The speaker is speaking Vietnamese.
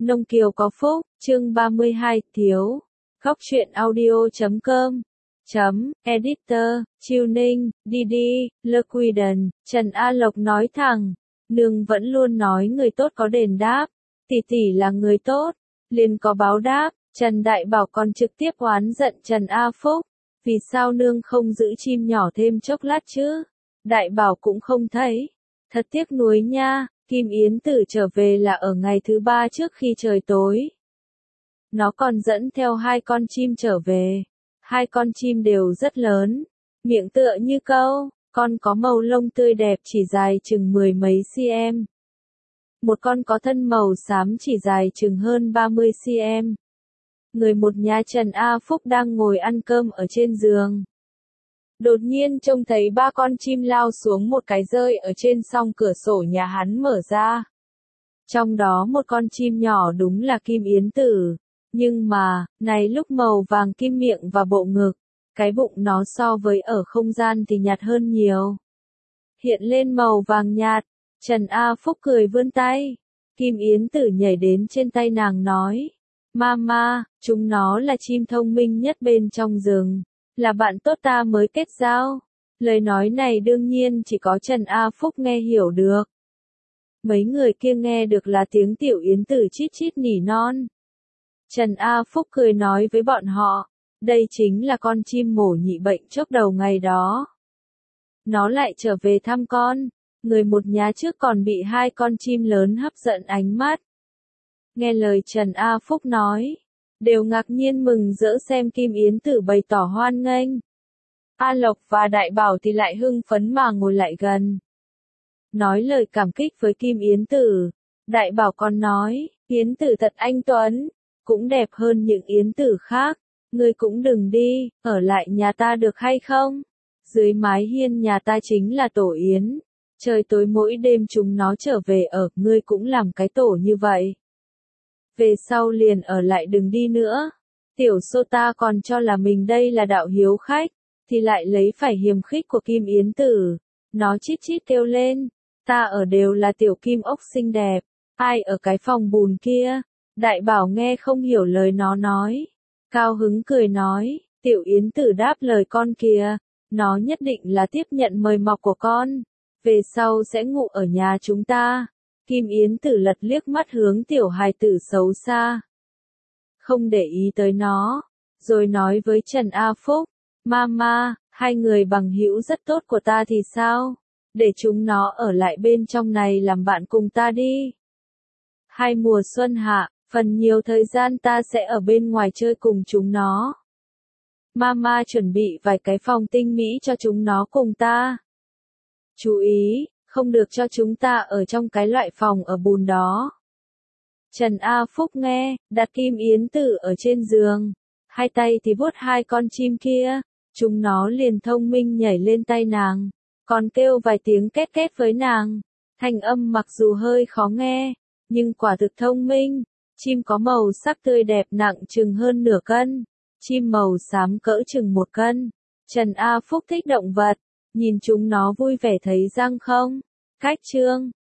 Nông Kiều có phúc, chương 32, thiếu. Góc truyện audio.com Editor, Chiêu Ninh, Didi, Lequiden, Trần A Lộc nói thẳng, nương vẫn luôn nói người tốt có đền đáp, tỷ tỷ là người tốt, liền có báo đáp. Trần Đại Bảo còn trực tiếp oán giận Trần A Phúc, vì sao nương không giữ chim nhỏ thêm chốc lát chứ? Đại Bảo cũng không thấy, thật tiếc nuối nha. Kim Yến Tử trở về là ở ngày thứ 3 trước khi trời tối. Nó còn dẫn theo 2 con chim trở về. 2 con chim đều rất lớn, miệng tựa như câu, con có màu lông tươi đẹp chỉ dài chừng 10 mấy cm. Một con có thân màu xám chỉ dài chừng hơn 30 cm. Người một nhà Trần A Phúc đang ngồi ăn cơm ở trên giường. Đột nhiên trông thấy 3 con chim lao xuống một cái rơi ở trên song cửa sổ nhà hắn mở ra. Trong đó một con chim nhỏ đúng là Kim Yến Tử. Nhưng mà, này lúc màu vàng kim miệng và bộ ngực, cái bụng nó so với ở không gian thì nhạt hơn nhiều. Hiện lên màu vàng nhạt, Trần A Phúc cười vươn tay. Kim Yến Tử nhảy đến trên tay nàng nói. Mama, chúng nó là chim thông minh nhất bên trong rừng. Là bạn tốt ta mới kết giao. Lời nói này đương nhiên chỉ có Trần A Phúc nghe hiểu được. Mấy người kia nghe được là tiếng Tiểu Yến Tử chít chít nỉ non. Trần A Phúc cười nói với bọn họ, đây chính là con chim mổ nhị bệnh chốc đầu ngày đó. Nó lại trở về thăm con, người một nhà trước còn bị 2 con chim lớn hấp dẫn ánh mắt. Nghe lời Trần A Phúc nói, đều ngạc nhiên mừng rỡ xem Kim Yến Tử bày tỏ hoan nghênh. A Lộc và Đại Bảo thì lại hưng phấn mà ngồi lại gần. Nói lời cảm kích với Kim Yến Tử. Đại Bảo còn nói, Yến Tử thật anh tuấn, cũng đẹp hơn những Yến Tử khác. Ngươi cũng đừng đi, ở lại nhà ta được hay không? Dưới mái hiên nhà ta chính là tổ yến. Trời tối mỗi đêm chúng nó trở về ở, ngươi cũng làm cái tổ như vậy. Về sau liền ở lại đừng đi nữa. Tiểu Sô ta còn cho là mình đây là đạo hiếu khách, thì lại lấy phải hiềm khích của Kim Yến Tử. Nó chít chít kêu lên, ta ở đều là tiểu kim ốc xinh đẹp, ai ở cái phòng bùn kia? Đại Bảo nghe không hiểu lời nó nói. Cao hứng cười nói, Tiểu Yến Tử đáp lời con kìa, nó nhất định là tiếp nhận mời mọc của con. Về sau sẽ ngủ ở nhà chúng ta. Kim Yến Tử lật liếc mắt hướng tiểu hài tử xấu xa. Không để ý tới nó. Rồi nói với Trần A Phúc, Mama, 2 người bằng hữu rất tốt của ta thì sao? Để chúng nó ở lại bên trong này làm bạn cùng ta đi. 2 mùa xuân hạ, phần nhiều thời gian ta sẽ ở bên ngoài chơi cùng chúng nó. Mama chuẩn bị vài cái phòng tinh mỹ cho chúng nó cùng ta. Chú ý, không được cho chúng ta ở trong cái loại phòng ở bùn đó. Trần A Phúc nghe, đặt Kim Yến Tử ở trên giường. 2 tay thì vuốt 2 con chim kia. Chúng nó liền thông minh nhảy lên tay nàng. Còn kêu vài tiếng két két với nàng. Thanh âm mặc dù hơi khó nghe, nhưng quả thực thông minh. Chim có màu sắc tươi đẹp nặng chừng hơn nửa cân. Chim màu xám cỡ chừng 1 cân. Trần A Phúc thích động vật. Nhìn chúng nó vui vẻ thấy răng không? Cách chương